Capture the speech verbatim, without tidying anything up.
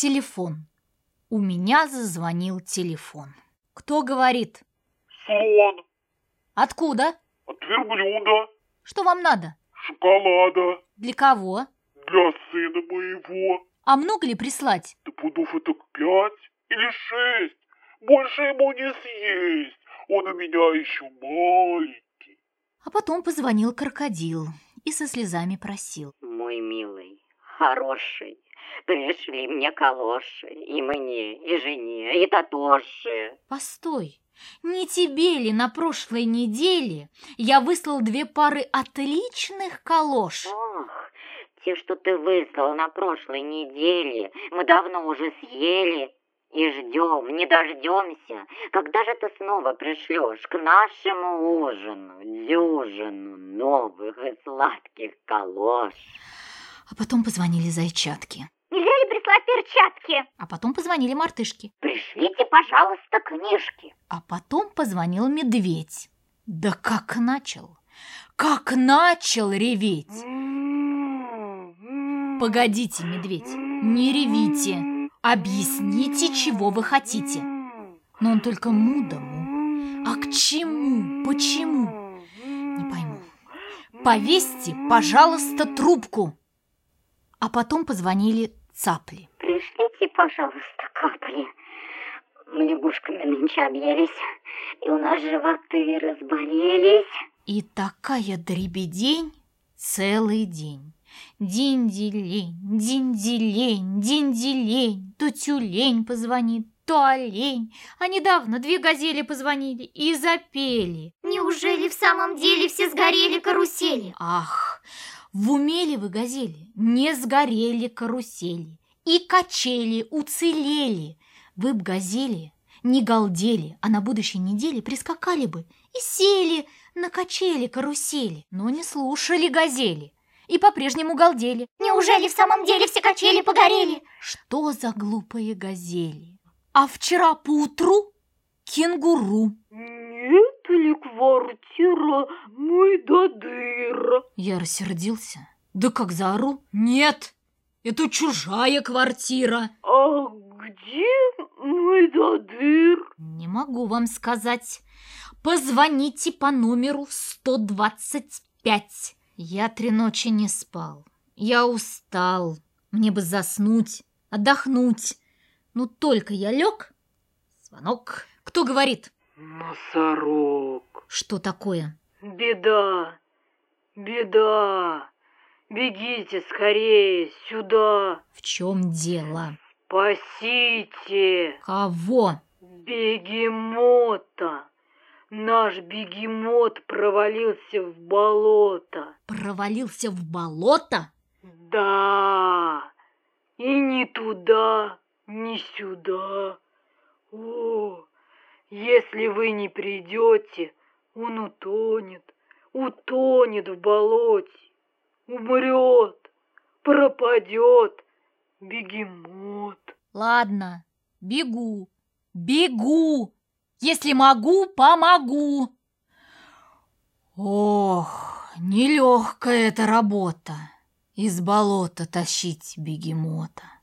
Телефон. У меня зазвонил телефон. Кто говорит? Слон. Откуда? От верблюда. Что вам надо? Шоколада. Для кого? Для сына моего. А много ли прислать? Да пудов это пять или шесть. Больше ему не съесть. Он у меня еще маленький. А потом позвонил крокодил и со слезами просил. Мой милый, хороший, пришли мне калоши, и мне, и жене, и Татоши. Постой, не тебе ли на прошлой неделе я выслал две пары отличных калош? Ох, те, что ты выслал на прошлой неделе, мы давно уже съели. И ждем, не дождемся, когда же ты снова пришлешь к нашему ужину дюжину новых и сладких калош. А потом позвонили зайчатки. Нельзя ли прислать перчатки? А потом позвонили мартышки. Пришлите, пожалуйста, книжки. А потом позвонил медведь. Да как начал, как начал реветь. Погодите, медведь, не ревите. Объясните, чего вы хотите. Но он только му да му. А к чему? Почему? Не пойму. Повесьте, пожалуйста, трубку. А потом позвонили цапли. Пришлите, пожалуйста, капли. Мы лягушками нынче объелись, и у нас животы разболелись. И такая дребедень целый день. Динь-ди-лень, динь-ди-лень, динь-ди-лень. То тюлень позвонит, то олень. А недавно две газели позвонили и запели. Неужели в самом деле все сгорели карусели? Ах, в уме ли вы, газели? Не сгорели карусели. И качели уцелели. Вы б, газели, не галдели, а на будущей неделе прискакали бы и сели на качели карусели. Но не слушали газели. И по-прежнему галдели. Неужели в самом деле все качели погорели? Что за глупые газели? А вчера поутру кенгуру. Нет ли квартира Мойдодыра? Я рассердился. Да как заору. Нет, это чужая квартира. А где Мойдодыр? Не могу вам сказать. Позвоните по номеру сто двадцать пять. Я три ночи не спал. Я устал. Мне бы заснуть, отдохнуть. Ну, только я лег. Звонок. Кто говорит? Носорог. Что такое? Беда, беда. Бегите скорее сюда. В чем дело? Спасите. Кого? Бегемота. Наш бегемот провалился в болото. Провалился в болото? Да. И ни туда, ни сюда. О, если вы не придете, он утонет, утонет в болоте, умрет, пропадет бегемот. Ладно, бегу, бегу. Если могу, помогу. Ох, нелегкая эта работа. Из болота тащить бегемота.